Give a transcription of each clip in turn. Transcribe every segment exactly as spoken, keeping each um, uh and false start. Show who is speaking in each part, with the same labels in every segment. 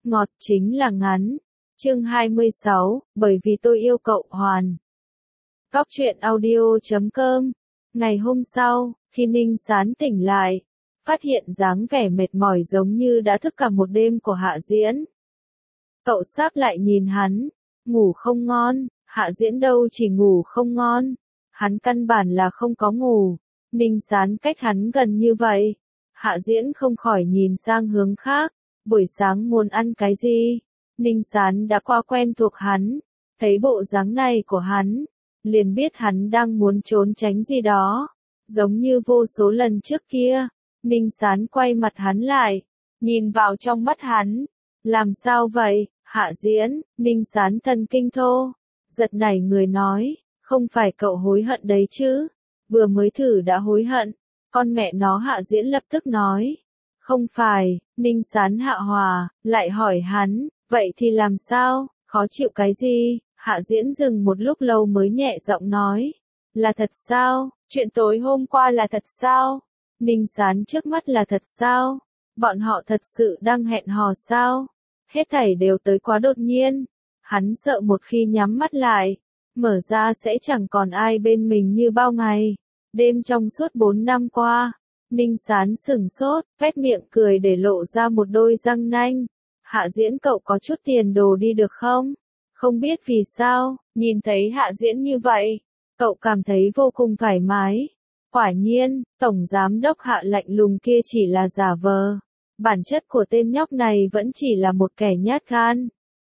Speaker 1: ngọt chính là ngắn. Chương hai mươi sáu, bởi vì tôi yêu cậu hoàn. Cóc truyện audio chấm com. Ngày hôm sau, khi Ninh Sán tỉnh lại, phát hiện dáng vẻ mệt mỏi giống như đã thức cả một đêm của Hạ Diễn. Cậu sáp lại nhìn hắn, ngủ không ngon. Hạ Diễn đâu chỉ ngủ không ngon, hắn căn bản là không có ngủ. Ninh Sán cách hắn gần như vậy, Hạ Diễn không khỏi nhìn sang hướng khác. Buổi sáng muốn ăn cái gì? Ninh Sán đã qua quen thuộc hắn, thấy bộ dáng này của hắn, liền biết hắn đang muốn trốn tránh gì đó, giống như vô số lần trước kia. Ninh Sán quay mặt hắn lại, nhìn vào trong mắt hắn. Làm sao vậy, Hạ Diễn? Ninh Sán thần kinh thô, giật nảy người nói, không phải cậu hối hận đấy chứ? Vừa mới thử đã hối hận. Con mẹ nó, Hạ Diễn lập tức nói. Không phải. Ninh Sán hạ hòa, lại hỏi hắn, vậy thì làm sao, khó chịu cái gì? Hạ Diễn dừng một lúc lâu mới nhẹ giọng nói, là thật sao? Chuyện tối hôm qua là thật sao? Ninh Sán trước mắt là thật sao? Bọn họ thật sự đang hẹn hò sao? Hết thảy đều tới quá đột nhiên. Hắn sợ một khi nhắm mắt lại, mở ra sẽ chẳng còn ai bên mình như bao ngày, đêm trong suốt bốn năm qua. Ninh Sán sửng sốt, vét miệng cười để lộ ra một đôi răng nanh. Hạ Diễn, cậu có chút tiền đồ đi được không? Không biết vì sao, nhìn thấy Hạ Diễn như vậy, cậu cảm thấy vô cùng thoải mái. Quả nhiên, Tổng Giám đốc Hạ lạnh lùng kia chỉ là giả vờ. Bản chất của tên nhóc này vẫn chỉ là một kẻ nhát gan.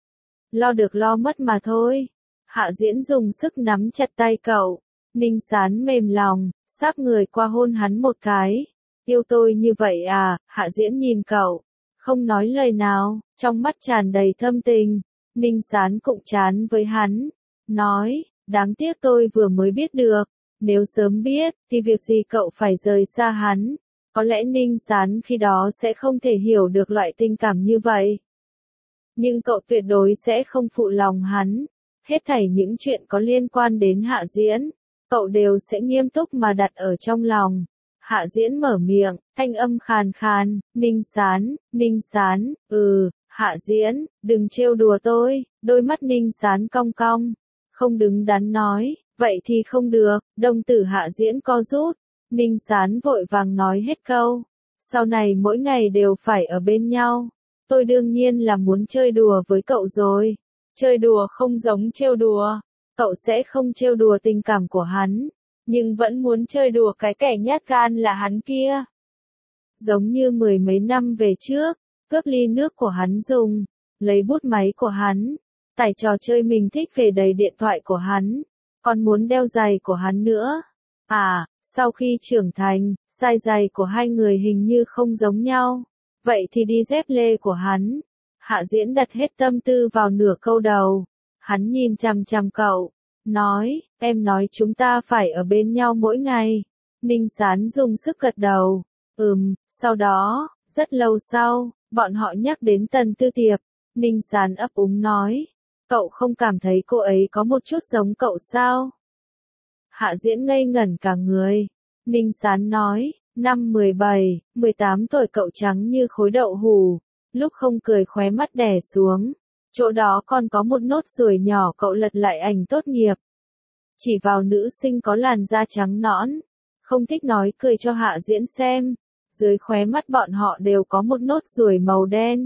Speaker 1: Lo được lo mất mà thôi. Hạ Diễn dùng sức nắm chặt tay cậu. Ninh Sán mềm lòng, sáp người qua hôn hắn một cái. Yêu tôi như vậy à? Hạ Diễn nhìn cậu, không nói lời nào, trong mắt tràn đầy thâm tình. Ninh Sán cũng chán với hắn, nói, đáng tiếc tôi vừa mới biết được. Nếu sớm biết, thì việc gì cậu phải rời xa hắn. Có lẽ Ninh Sán khi đó sẽ không thể hiểu được loại tình cảm như vậy. Nhưng cậu tuyệt đối sẽ không phụ lòng hắn. Hết thảy những chuyện có liên quan đến Hạ Diễn, cậu đều sẽ nghiêm túc mà đặt ở trong lòng. Hạ Diễn mở miệng, thanh âm khàn khàn, Ninh Sán, Ninh Sán, ừ, Hạ Diễn, đừng trêu đùa tôi. Đôi mắt Ninh Sán cong cong, không đứng đắn nói, vậy thì không được. Đồng tử Hạ Diễn co rút. Ninh Sán vội vàng nói hết câu, sau này mỗi ngày đều phải ở bên nhau. Tôi đương nhiên là muốn chơi đùa với cậu rồi. Chơi đùa không giống trêu đùa. Cậu sẽ không trêu đùa tình cảm của hắn, nhưng vẫn muốn chơi đùa cái kẻ nhát gan là hắn kia. Giống như mười mấy năm về trước, cướp ly nước của hắn dùng, lấy bút máy của hắn, tải trò chơi mình thích về đầy điện thoại của hắn, còn muốn đeo giày của hắn nữa. À, sau khi trưởng thành, size giày của hai người hình như không giống nhau. Vậy thì đi dép lê của hắn. Hạ Diễn đặt hết tâm tư vào nửa câu đầu. Hắn nhìn chằm chằm cậu, nói, em nói chúng ta phải ở bên nhau mỗi ngày. Ninh Sán dùng sức gật đầu. Ừm, sau đó, rất lâu sau, bọn họ nhắc đến Tần Tư Tiệp. Ninh Sán ấp úng nói, cậu không cảm thấy cô ấy có một chút giống cậu sao? Hạ Diễn ngây ngẩn cả người. Ninh Sán nói, năm mười bảy, mười tám tuổi cậu trắng như khối đậu hủ, lúc không cười khóe mắt đè xuống. Chỗ đó còn có một nốt ruồi nhỏ. Cậu lật lại ảnh tốt nghiệp, chỉ vào nữ sinh có làn da trắng nõn, không thích nói cười cho Hạ Diễn xem. Dưới khóe mắt bọn họ đều có một nốt ruồi màu đen.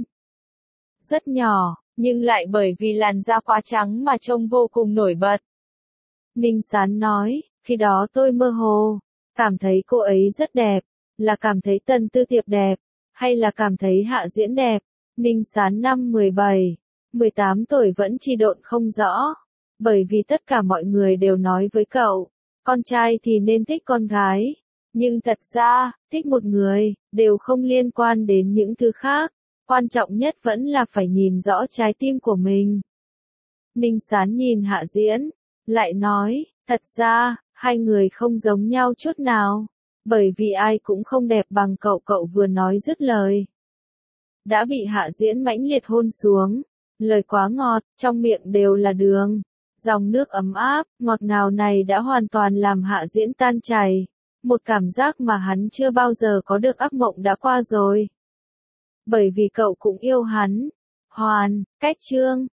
Speaker 1: Rất nhỏ, nhưng lại bởi vì làn da quá trắng mà trông vô cùng nổi bật. Ninh Sán nói, khi đó tôi mơ hồ, cảm thấy cô ấy rất đẹp, là cảm thấy Tần Tư Tiệp đẹp, hay là cảm thấy Hạ Diễn đẹp? Ninh Sán năm mười bảy, mười tám tuổi vẫn chi độn không rõ, bởi vì tất cả mọi người đều nói với cậu, con trai thì nên thích con gái, nhưng thật ra, thích một người, đều không liên quan đến những thứ khác, quan trọng nhất vẫn là phải nhìn rõ trái tim của mình. Ninh Sán nhìn Hạ Diễn, lại nói, thật ra, hai người không giống nhau chút nào, bởi vì ai cũng không đẹp bằng cậu. Cậu vừa nói dứt lời, đã bị Hạ Diễn mãnh liệt hôn xuống, lời quá ngọt, trong miệng đều là đường. Dòng nước ấm áp, ngọt ngào này đã hoàn toàn làm Hạ Diễn tan chảy, một cảm giác mà hắn chưa bao giờ có được. Ác mộng đã qua rồi. Bởi vì cậu cũng yêu hắn. Hoàn, cách chương.